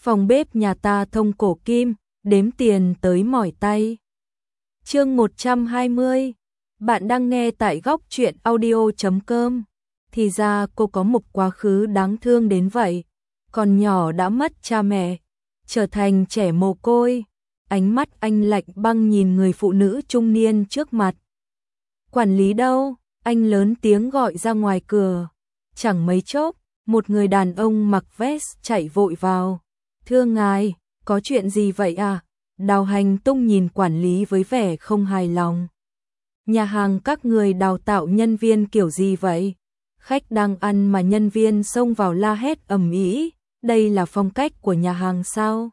Phòng bếp nhà ta thông cổ kim, đếm tiền tới mỏi tay. Chương 120. Bạn đang nghe tại góc truyện audio.com. Thì ra cô có một quá khứ đáng thương đến vậy. Còn nhỏ đã mất cha mẹ, trở thành trẻ mồ côi. Ánh mắt anh lạnh băng nhìn người phụ nữ trung niên trước mặt. Quản lý đâu? Anh lớn tiếng gọi ra ngoài cửa. Chẳng mấy chốc, một người đàn ông mặc vest chạy vội vào. Thưa ngài, có chuyện gì vậy à? Đào Hành Tung nhìn quản lý với vẻ không hài lòng. Nhà hàng các người đào tạo nhân viên kiểu gì vậy? Khách đang ăn mà nhân viên xông vào la hét ầm ĩ, đây là phong cách của nhà hàng sao?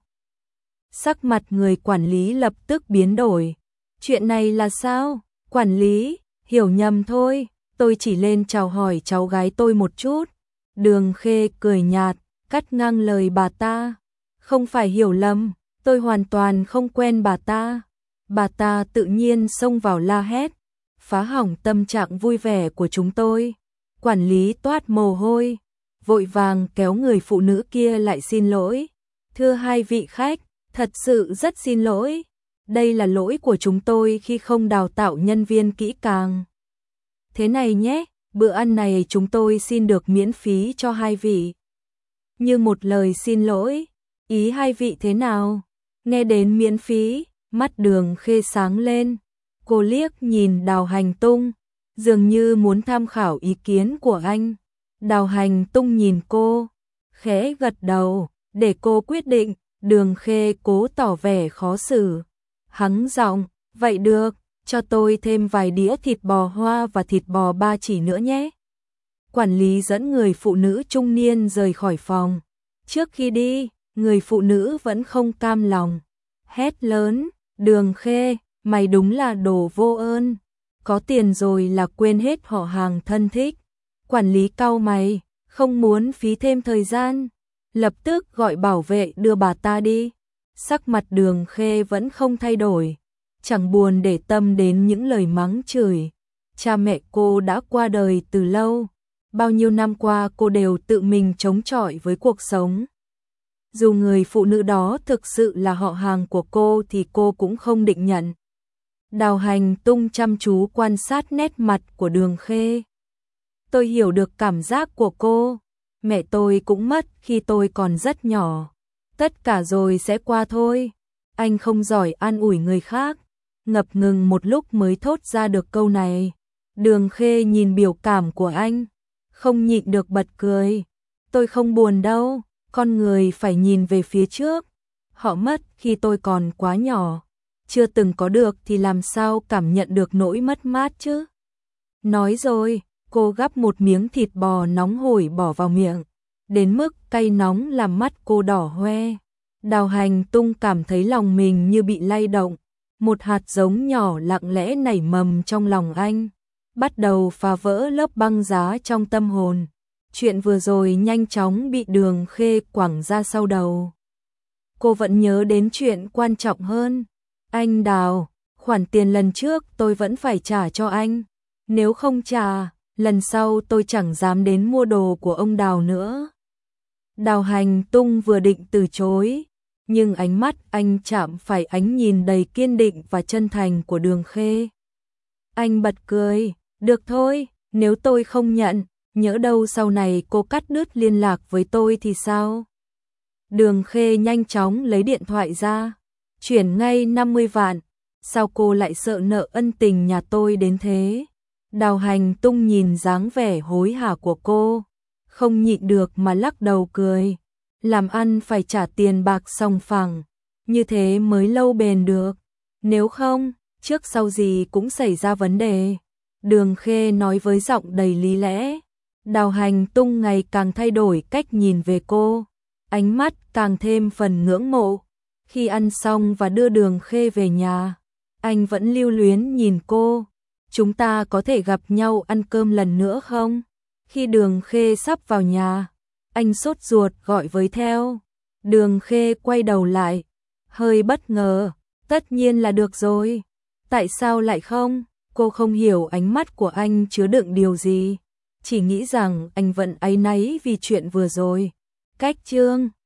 Sắc mặt người quản lý lập tức biến đổi. Chuyện này là sao? Quản lý, hiểu nhầm thôi, tôi chỉ lên chào hỏi cháu gái tôi một chút. Đường Khê cười nhạt, cắt ngang lời bà ta. Không phải hiểu lầm, tôi hoàn toàn không quen bà ta. Bà ta tự nhiên xông vào la hét, phá hỏng tâm trạng vui vẻ của chúng tôi. Quản lý toát mồ hôi, vội vàng kéo người phụ nữ kia lại xin lỗi. Thưa hai vị khách, thật sự rất xin lỗi. Đây là lỗi của chúng tôi khi không đào tạo nhân viên kỹ càng. Thế này nhé, bữa ăn này chúng tôi xin được miễn phí cho hai vị. Như một lời xin lỗi, ý hai vị thế nào? Nghe đến miễn phí, mắt Đường Khê sáng lên. Cô liếc nhìn Đào Hành Tung, dường như muốn tham khảo ý kiến của anh. Đào Hành Tung nhìn cô, khẽ gật đầu, để cô quyết định. Đường Khê cố tỏ vẻ khó xử. Hắng giọng, vậy được, cho tôi thêm vài đĩa thịt bò hoa và thịt bò ba chỉ nữa nhé. Quản lý dẫn người phụ nữ trung niên rời khỏi phòng. Trước khi đi, người phụ nữ vẫn không cam lòng. Hét lớn, Đường Khê, mày đúng là đồ vô ơn. Có tiền rồi là quên hết họ hàng thân thích. Quản lý cau mày, không muốn phí thêm thời gian. Lập tức gọi bảo vệ đưa bà ta đi. Sắc mặt Đường Khê vẫn không thay đổi. Chẳng buồn để tâm đến những lời mắng chửi. Cha mẹ cô đã qua đời từ lâu. Bao nhiêu năm qua cô đều tự mình chống chọi với cuộc sống. Dù người phụ nữ đó thực sự là họ hàng của cô thì cô cũng không định nhận. Đào Hành Tung chăm chú quan sát nét mặt của Đường Khê. Tôi hiểu được cảm giác của cô. Mẹ tôi cũng mất khi tôi còn rất nhỏ. Tất cả rồi sẽ qua thôi. Anh không giỏi an ủi người khác. Ngập ngừng một lúc mới thốt ra được câu này. Đường Khê nhìn biểu cảm của anh, không nhịn được bật cười. Tôi không buồn đâu, con người phải nhìn về phía trước. Họ mất khi tôi còn quá nhỏ. Chưa từng có được thì làm sao cảm nhận được nỗi mất mát chứ. Nói rồi, cô gắp một miếng thịt bò nóng hổi bỏ vào miệng. Đến mức cay nóng làm mắt cô đỏ hoe. Đào Hành Tung cảm thấy lòng mình như bị lay động. Một hạt giống nhỏ lặng lẽ nảy mầm trong lòng anh, bắt đầu phá vỡ lớp băng giá trong tâm hồn. Chuyện vừa rồi nhanh chóng bị Đường Khê quẳng ra sau đầu. Cô vẫn nhớ đến chuyện quan trọng hơn. Anh Đào, khoản tiền lần trước tôi vẫn phải trả cho anh. Nếu không trả, lần sau tôi chẳng dám đến mua đồ của ông Đào nữa. Đào Hành Tung vừa định từ chối, nhưng ánh mắt anh chạm phải ánh nhìn đầy kiên định và chân thành của Đường Khê. Anh bật cười, được thôi, nếu tôi không nhận, nhỡ đâu sau này cô cắt đứt liên lạc với tôi thì sao? Đường Khê nhanh chóng lấy điện thoại ra, chuyển ngay 50 vạn, sao cô lại sợ nợ ân tình nhà tôi đến thế? Đào Hành Tung nhìn dáng vẻ hối hả của cô, không nhịn được mà lắc đầu cười. Làm ăn phải trả tiền bạc sòng phẳng, như thế mới lâu bền được. Nếu không, trước sau gì cũng xảy ra vấn đề. Đường Khê nói với giọng đầy lý lẽ. Đào Hành Tung ngày càng thay đổi cách nhìn về cô, ánh mắt càng thêm phần ngưỡng mộ. Khi ăn xong và đưa Đường Khê về nhà, anh vẫn lưu luyến nhìn cô. Chúng ta có thể gặp nhau ăn cơm lần nữa không? Khi Đường Khê sắp vào nhà, anh sốt ruột gọi với theo. Đường Khê quay đầu lại, hơi bất ngờ. Tất nhiên là được rồi. Tại sao lại không? Cô không hiểu ánh mắt của anh chứa đựng điều gì. Chỉ nghĩ rằng anh vẫn áy náy vì chuyện vừa rồi. Cách chương